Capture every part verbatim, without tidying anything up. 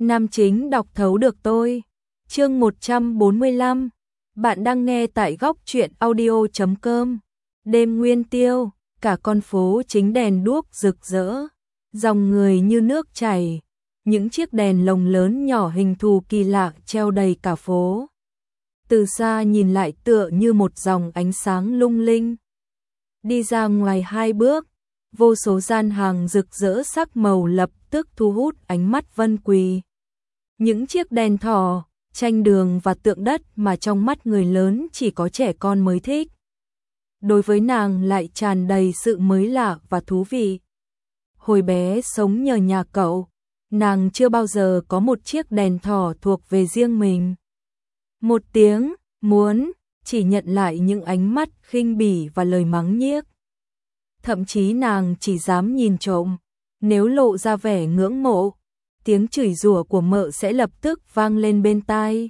Nam chính đọc thấu được tôi. Chương một trăm bốn mươi lăm. Bạn đang nghe tại góc truyện audio chấm com. Đêm nguyên tiêu, cả con phố chính đèn đuốc rực rỡ, dòng người như nước chảy, những chiếc đèn lồng lớn nhỏ hình thù kỳ lạ treo đầy cả phố. Từ xa nhìn lại tựa như một dòng ánh sáng lung linh. Đi ra ngoài hai bước, vô số gian hàng rực rỡ sắc màu lập tức thu hút ánh mắt Vân Quỳ. Những chiếc đèn thỏ, tranh đường và tượng đất mà trong mắt người lớn chỉ có trẻ con mới thích. Đối với nàng lại tràn đầy sự mới lạ và thú vị. Hồi bé sống nhờ nhà cậu, nàng chưa bao giờ có một chiếc đèn thỏ thuộc về riêng mình. Một tiếng, muốn, chỉ nhận lại những ánh mắt khinh bỉ và lời mắng nhiếc. Thậm chí nàng chỉ dám nhìn trộm, nếu lộ ra vẻ ngưỡng mộ, tiếng chửi rủa của mợ sẽ lập tức vang lên bên tai.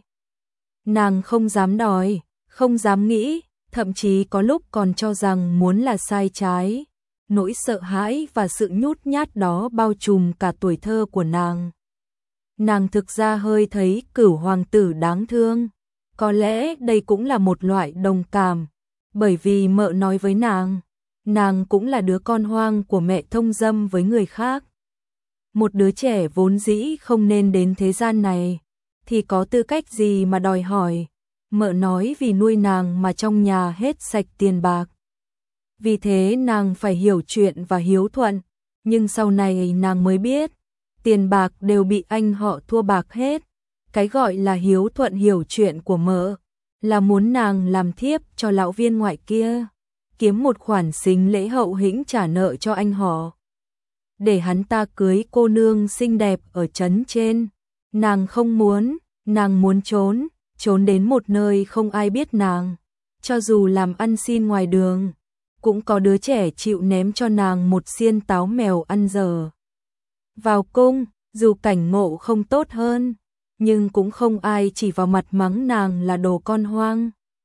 Nàng không dám đòi, không dám nghĩ, thậm chí có lúc còn cho rằng muốn là sai trái. Nỗi sợ hãi và sự nhút nhát đó bao trùm cả tuổi thơ của nàng. Nàng thực ra hơi thấy Cửu hoàng tử đáng thương. Có lẽ đây cũng là một loại đồng cảm, bởi vì mợ nói với nàng, nàng cũng là đứa con hoang của mẹ thông dâm với người khác. Một đứa trẻ vốn dĩ không nên đến thế gian này, thì có tư cách gì mà đòi hỏi. Mợ nói vì nuôi nàng mà trong nhà hết sạch tiền bạc. Vì thế nàng phải hiểu chuyện và hiếu thuận, nhưng sau này nàng mới biết, tiền bạc đều bị anh họ thua bạc hết. Cái gọi là hiếu thuận hiểu chuyện của mợ, là muốn nàng làm thiếp cho lão viên ngoại kia, kiếm một khoản sính lễ hậu hĩnh trả nợ cho anh họ. Để hắn ta cưới cô nương xinh đẹp ở trấn trên. Nàng không muốn, nàng muốn trốn, trốn đến một nơi không ai biết nàng. Cho dù làm ăn xin ngoài đường, cũng có đứa trẻ chịu ném cho nàng một xiên táo mèo ăn dở. Vào cung, dù cảnh ngộ không tốt hơn, nhưng cũng không ai chỉ vào mặt mắng nàng là đồ con hoang.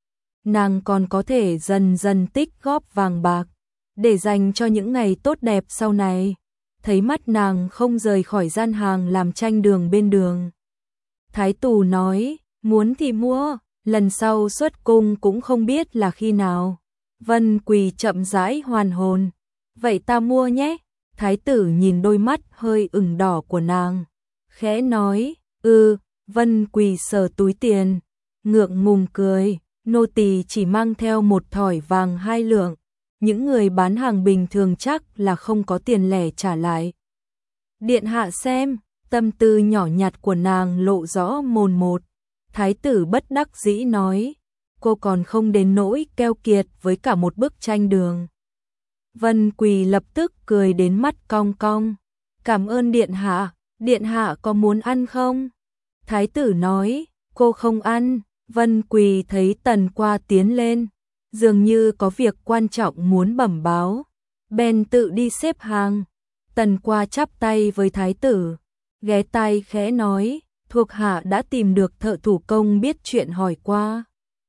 Nàng còn có thể dần dần tích góp vàng bạc, để dành cho những ngày tốt đẹp sau này. Thấy mắt nàng không rời khỏi gian hàng làm tranh đường bên đường. Thái tù nói, muốn thì mua, lần sau xuất cung cũng không biết là khi nào. Vân Quỳ chậm rãi hoàn hồn. Vậy ta mua nhé. Thái tử nhìn đôi mắt hơi ửng đỏ của nàng, khẽ nói, ừ. Vân Quỳ sờ túi tiền, ngượng ngùng cười, nô tỳ chỉ mang theo một thỏi vàng hai lượng. Những người bán hàng bình thường chắc là không có tiền lẻ trả lại. Điện hạ xem, tâm tư nhỏ nhặt của nàng lộ rõ mồn một. Thái tử bất đắc dĩ nói, cô còn không đến nỗi keo kiệt với cả một bức tranh đường. Vân Quỳ lập tức cười đến mắt cong cong. Cảm ơn điện hạ, điện hạ có muốn ăn không? Thái tử nói, cô không ăn. Vân Quỳ thấy Tần Qua tiến lên, dường như có việc quan trọng muốn bẩm báo, bèn tự đi xếp hàng. Tần Qua chắp tay với thái tử, ghé tai khẽ nói, thuộc hạ đã tìm được thợ thủ công biết chuyện hỏi qua.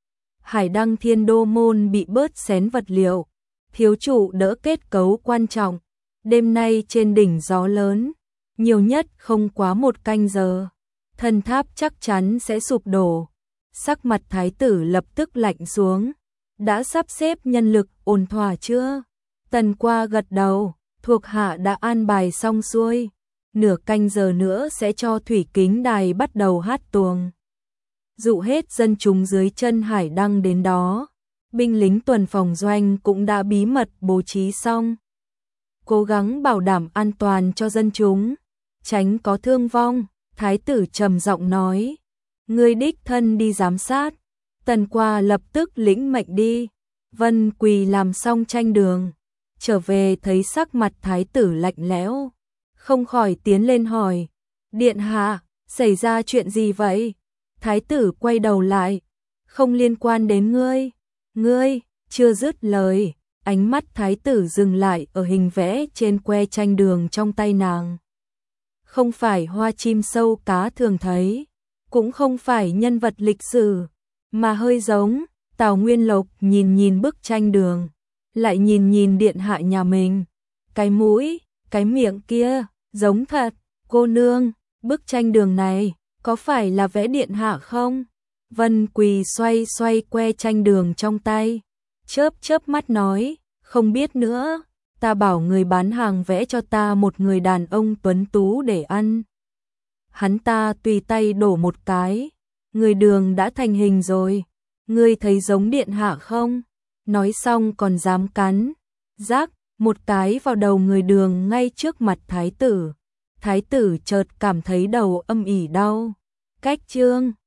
Hải Đăng Thiên Đô môn bị bớt xén vật liệu, thiếu chủ đỡ kết cấu quan trọng. Đêm nay trên đỉnh gió lớn, nhiều nhất không quá một canh giờ, thần tháp chắc chắn sẽ sụp đổ. Sắc mặt thái tử lập tức lạnh xuống. Đã sắp xếp nhân lực ổn thỏa chưa? Tần Qua gật đầu, thuộc hạ đã an bài xong xuôi. Nửa canh giờ nữa sẽ cho thủy kính đài bắt đầu hát tuồng, dụ hết dân chúng dưới chân Hải Đăng đến đó. Binh lính tuần phòng doanh cũng đã bí mật bố trí xong, cố gắng bảo đảm an toàn cho dân chúng, tránh có thương vong. Thái tử trầm giọng nói, ngươi đích thân đi giám sát. Tần Qua lập tức lĩnh mệnh đi. Vân Quỳ làm xong tranh đường, trở về thấy sắc mặt thái tử lạnh lẽo, không khỏi tiến lên hỏi, điện hạ, xảy ra chuyện gì vậy? Thái tử quay đầu lại, không liên quan đến ngươi. Ngươi, chưa dứt lời, ánh mắt thái tử dừng lại ở hình vẽ trên que tranh đường trong tay nàng. Không phải hoa chim sâu cá thường thấy, cũng không phải nhân vật lịch sử, mà hơi giống. Tào Nguyên Lộc nhìn nhìn bức tranh đường, lại nhìn nhìn điện hạ nhà mình. Cái mũi, cái miệng kia, giống thật. Cô nương, Bức tranh đường này, có phải là vẽ điện hạ không? Vân Quỳ xoay xoay que tranh đường trong tay, chớp chớp mắt nói, không biết nữa, ta bảo người bán hàng vẽ cho ta một người đàn ông tuấn tú để ăn. Hắn ta tùy tay đổ một cái, người đường đã thành hình rồi, ngươi thấy giống điện hạ không? Nói xong còn dám cắn, rác, một cái vào đầu người đường ngay trước mặt thái tử. Thái tử chợt cảm thấy đầu âm ỉ đau. Cách chương